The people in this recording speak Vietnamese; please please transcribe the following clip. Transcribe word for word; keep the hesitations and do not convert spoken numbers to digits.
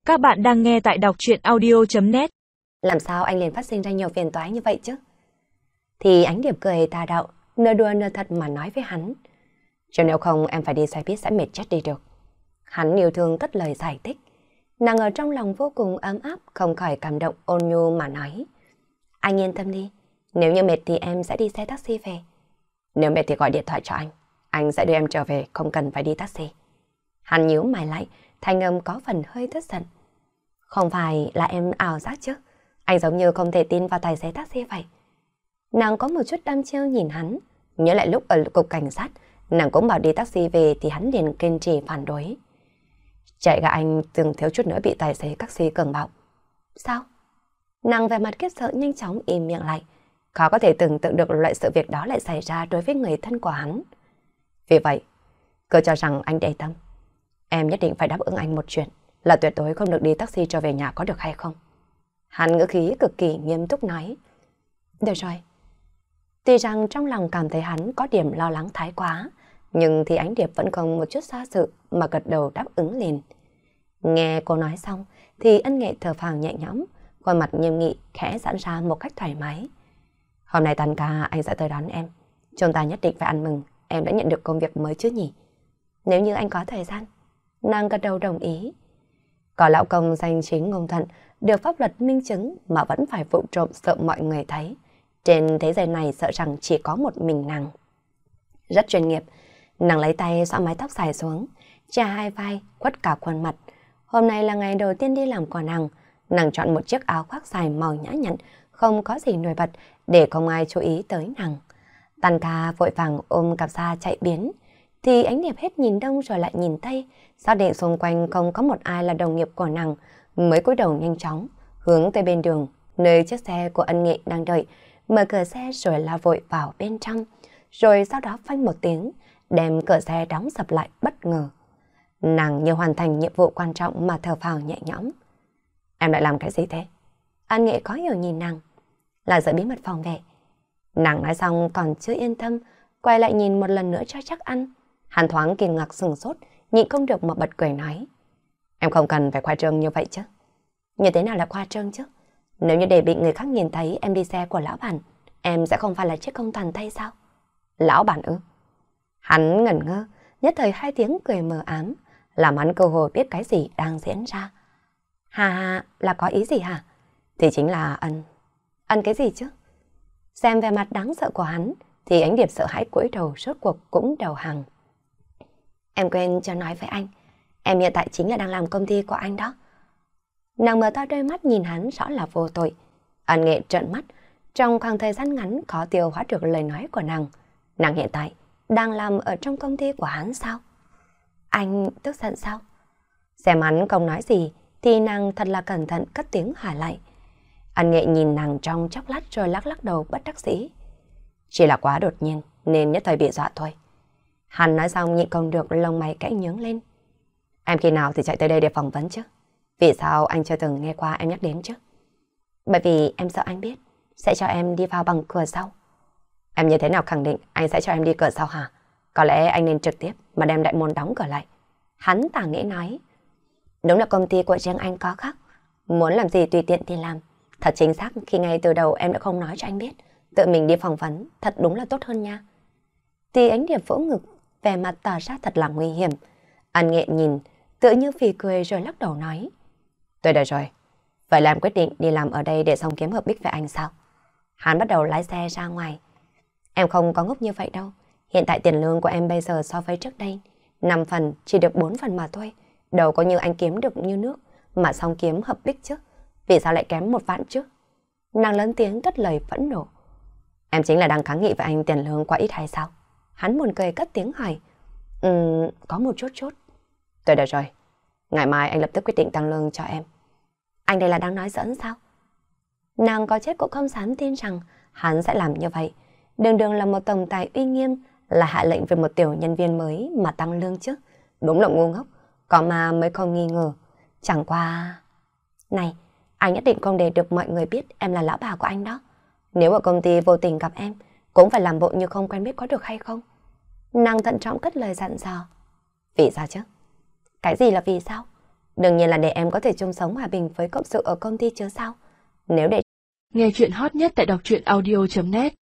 Các bạn đang nghe tại đọc truyện audio chấm net. Làm sao anh liền phát sinh ra nhiều phiền toái như vậy chứ? Thì Ánh Điệp cười tà đạo, nửa đùa nửa thật mà nói với hắn. Chứ nếu không em phải đi xe buýt sẽ mệt chết đi được. Hắn yêu thương cất lời giải thích. Nàng ở trong lòng vô cùng ấm áp, không khỏi cảm động ôn nhu mà nói. Anh yên tâm đi, nếu như mệt thì em sẽ đi xe taxi về. Nếu mệt thì gọi điện thoại cho anh, anh sẽ đưa em trở về, không cần phải đi taxi. Hắn nhíu mày lại, thanh âm có phần hơi tức giận. Không phải là em ảo giác chứ? Anh giống như không thể tin vào tài xế taxi vậy. Nàng có một chút đăm chiêu nhìn hắn, nhớ lại lúc ở cục cảnh sát, nàng cũng bảo đi taxi về thì hắn liền kiên trì phản đối. Chạy gà anh từng thiếu chút nữa bị tài xế taxi cường bạo. Sao? Nàng về mặt kiếp sợ nhanh chóng im miệng lại. Khó có thể tưởng tượng được loại sự việc đó lại xảy ra đối với người thân của hắn. Vì vậy, cứ cho rằng anh để tâm. Em nhất định phải đáp ứng anh một chuyện, là tuyệt đối không được đi taxi trở về nhà, có được hay không? Hắn ngữ khí cực kỳ nghiêm túc nói. Được rồi. Tuy rằng trong lòng cảm thấy hắn có điểm lo lắng thái quá, nhưng thì Ánh Điệp vẫn không một chút xa sự mà gật đầu đáp ứng liền. Nghe cô nói xong thì Ân Nghệ thở phào nhẹ nhõm, khuôn mặt nghiêm nghị khẽ giãn ra một cách thoải mái. Hôm nay tan ca anh sẽ tới đón em. Chúng ta nhất định phải ăn mừng em đã nhận được công việc mới chứ nhỉ? Nếu như anh có thời gian. Nàng gật đầu đồng ý. Có lão công danh chính ngôn thuận, được pháp luật minh chứng mà vẫn phải vụ trộm sợ mọi người thấy. Trên thế giới này sợ rằng chỉ có một mình nàng. Rất chuyên nghiệp, nàng lấy tay xõa mái tóc dài xuống, che hai vai, quất cả khuôn mặt. Hôm nay là ngày đầu tiên đi làm của nàng. Nàng chọn một chiếc áo khoác dài màu nhã nhặn, không có gì nổi bật để không ai chú ý tới nàng. Tan ca vội vàng ôm cặp da chạy biến, thì Ánh Điệp hết nhìn đông rồi lại nhìn tây, xác định xung quanh không có một ai là đồng nghiệp của nàng, mới cúi đầu nhanh chóng hướng tới bên đường, nơi chiếc xe của Ân Nghệ đang đợi, mở cửa xe rồi la vội vào bên trong, rồi sau đó phanh một tiếng, đem cửa xe đóng sập lại bất ngờ. Nàng như hoàn thành nhiệm vụ quan trọng mà thở phào nhẹ nhõm. Em lại làm cái gì thế? Ân Nghệ có hiểu nhìn nàng. Là giữ bí mật phòng vệ. Nàng nói xong còn chưa yên tâm, quay lại nhìn một lần nữa cho chắc ăn. Hắn thoáng kinh ngạc sừng sốt, nhịn không được mà bật cười nói. Em không cần phải khoa trương như vậy chứ. Như thế nào là khoa trương chứ? Nếu như để bị người khác nhìn thấy em đi xe của lão bản, em sẽ không phải là chiếc công toàn tay sao? Lão bản ư? Hắn ngẩn ngơ, nhất thời hai tiếng cười mờ ám, làm hắn cơ hồ biết cái gì đang diễn ra. Hà hà, là có ý gì hả? Thì chính là ân. Ân cái gì chứ? Xem về mặt đáng sợ của hắn, thì Ánh Điệp sợ hãi cúi đầu rốt cuộc cũng đầu hàng. Em quên cho nói với anh, em hiện tại chính là đang làm công ty của anh đó. Nàng mở to đôi mắt nhìn hắn rõ là vô tội. Ân Nghệ trợn mắt, trong khoảng thời gian ngắn khó tiêu hóa được lời nói của nàng. Nàng hiện tại đang làm ở trong công ty của hắn sao? Anh tức giận sao? Xem hắn không nói gì thì nàng thật là cẩn thận cất tiếng hỏi lại. Ân Nghệ nhìn nàng trong chốc lát rồi lắc lắc đầu bất đắc dĩ. Chỉ là quá đột nhiên nên nhất thời bị dọa thôi. Hắn nói xong nhịn không được lông mày cãi nhướng lên. Em khi nào thì chạy tới đây để phỏng vấn chứ? Vì sao anh chưa từng nghe qua em nhắc đến chứ? Bởi vì em sợ anh biết sẽ cho em đi vào bằng cửa sau. Em như thế nào khẳng định anh sẽ cho em đi cửa sau hả? Có lẽ anh nên trực tiếp mà đem đại môn đóng cửa lại. Hắn tả nghĩa nói. Đúng là công ty của riêng anh có khác. Muốn làm gì tùy tiện thì làm. Thật chính xác khi ngay từ đầu em đã không nói cho anh biết. Tự mình đi phỏng vấn thật đúng là tốt hơn nha. Thì Ánh Điệp vỗ ngực, vẻ mặt tỏ ra thật là nguy hiểm. Ân Nghệ nhìn, tự như phì cười rồi lắc đầu nói. Tôi đợi rồi. Vậy là em quyết định đi làm ở đây để xong kiếm hợp bích với anh sao? Hắn bắt đầu lái xe ra ngoài. Em không có ngốc như vậy đâu. Hiện tại tiền lương của em bây giờ so với trước đây, năm phần chỉ được bốn phần mà thôi. Đâu có như anh kiếm được như nước, mà xong kiếm hợp bích chứ. Vì sao lại kém một vạn chứ? Nàng lớn tiếng cất lời phẫn nộ. Em chính là đang kháng nghị với anh tiền lương quá ít hay sao? Hắn buồn cười cất tiếng hỏi. Ừm, có một chút chút. Tôi được rồi. Ngày mai anh lập tức quyết định tăng lương cho em. Anh đây là đang nói giỡn sao? Nàng có chết cũng không dám tin rằng hắn sẽ làm như vậy. Đường đường là một tổng tài uy nghiêm, là hạ lệnh về một tiểu nhân viên mới mà tăng lương chứ. Đúng là ngu ngốc, có mà mới không nghi ngờ. Chẳng qua... Này, anh nhất định không để được mọi người biết em là lão bà của anh đó. Nếu ở công ty vô tình gặp em, cũng phải làm bộ như không quen biết có được hay không? Nàng thận trọng cất lời dặn dò. Vì sao chứ? Cái gì là vì sao? Đương nhiên là để em có thể chung sống hòa bình với cộng sự ở công ty chứ sao. Nếu để Nghe chuyện hot nhất tại đọc truyện audio chấm net